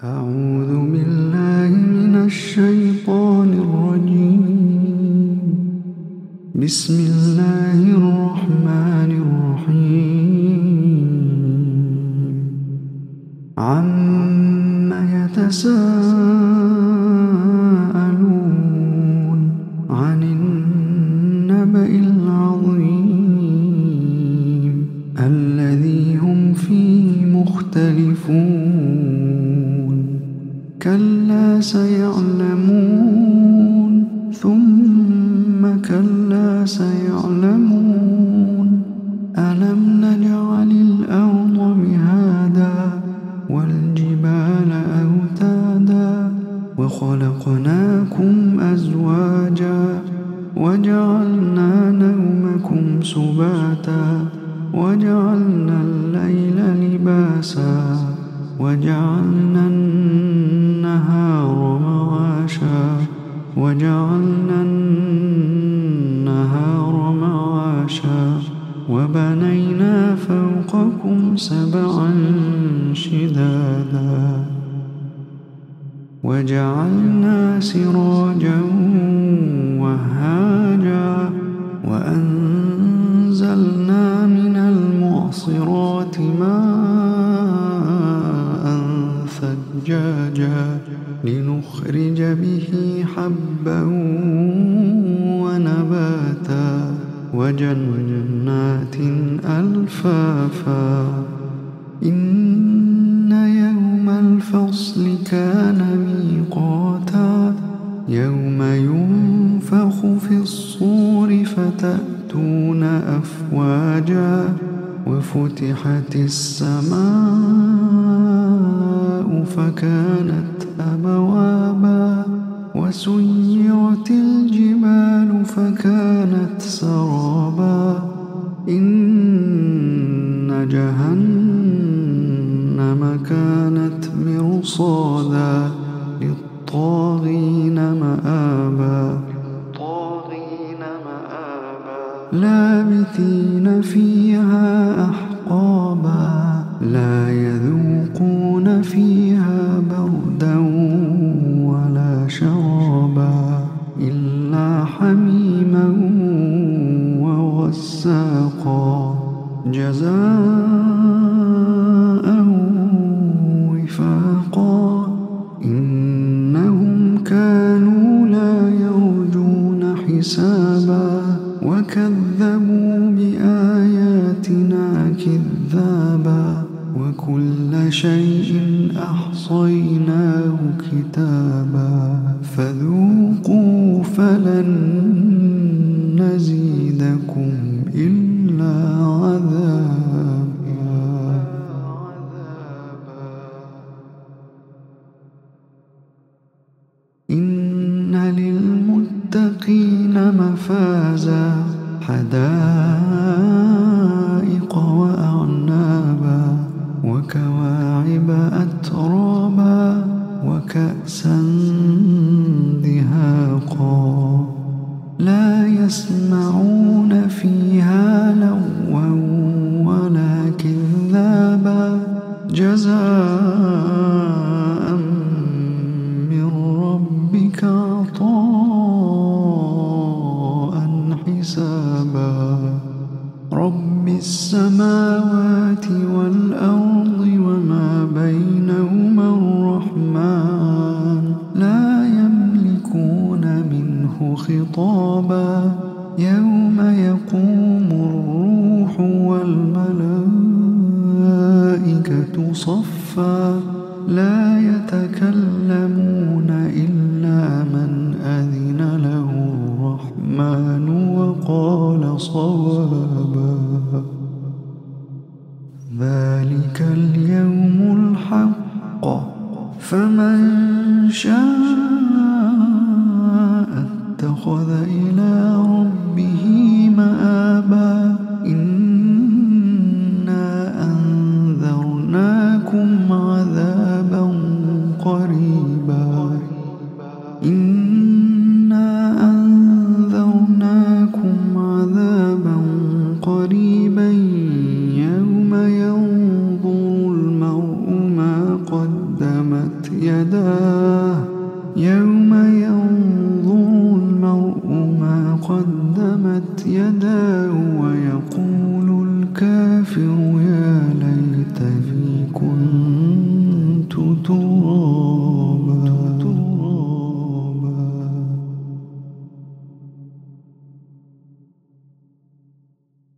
أعوذ بالله من الشيطان الرجيم. بسم الله الرحمن الرحيم. عم يتساءلون عن النبأ العظيم الذي هم فيه مختلفون. كلا سيعلمون ثم كلا سيعلمون. ألم نجعل الأرض مهادا والجبال أوتادا وخلقناكم أزواجا وجعلنا نومكم سباتا وجعلنا الليل لباسا وجعلنا النهار معاشا وبنينا فوقكم سبعا شدادا وجعلنا سراجا وهاجا وأنزلنا من المعصرات ماء ثجاجا لنخرج به حبا ونباتا وجنات ألفافا. إن يوم الفصل كان ميقاتا يوم ينفخ في الصور فتأتون أفواجا وفتحت السماء فكانت أبوابا وسيرت الجبال فكانت سرابا. إن جهنم كانت مرصادا للطاغين مآبا لابثين فيها أحقابا لا يذوقون فيها بردا ولا شرابا إلا حميما وغساقا جزاء وفاقا. إنهم كانوا لا يرجون حسابا وكذبوا بآياتنا كذابا وكل شيء أحصيناه كتابا فذوقوا فلن نزيدكم إلا عذابا. إن للمتقين مفازا حدائق وأعنابا وكواعب أترابا وكأسا دهاقا لا يسمعون فيها لغوا ولا كذابا جزاء من ربك عطاء حسابا. رب السماوات والأرض وما بينهما الرحمن لا يملكون منه خطابا. يوم يقوم الروح والملائكة صفا لا يتكلمون إلا من أذن له الرحمن وقال صوابا. ذلك اليوم الحق فمن شاء اتخذ إلى ربه مآبا. إنا أنذرناكم عذابا قريبا يوم ينظر المرء ما قدمت يداه يوم ينظر المرء ما قدمت يداه ويقول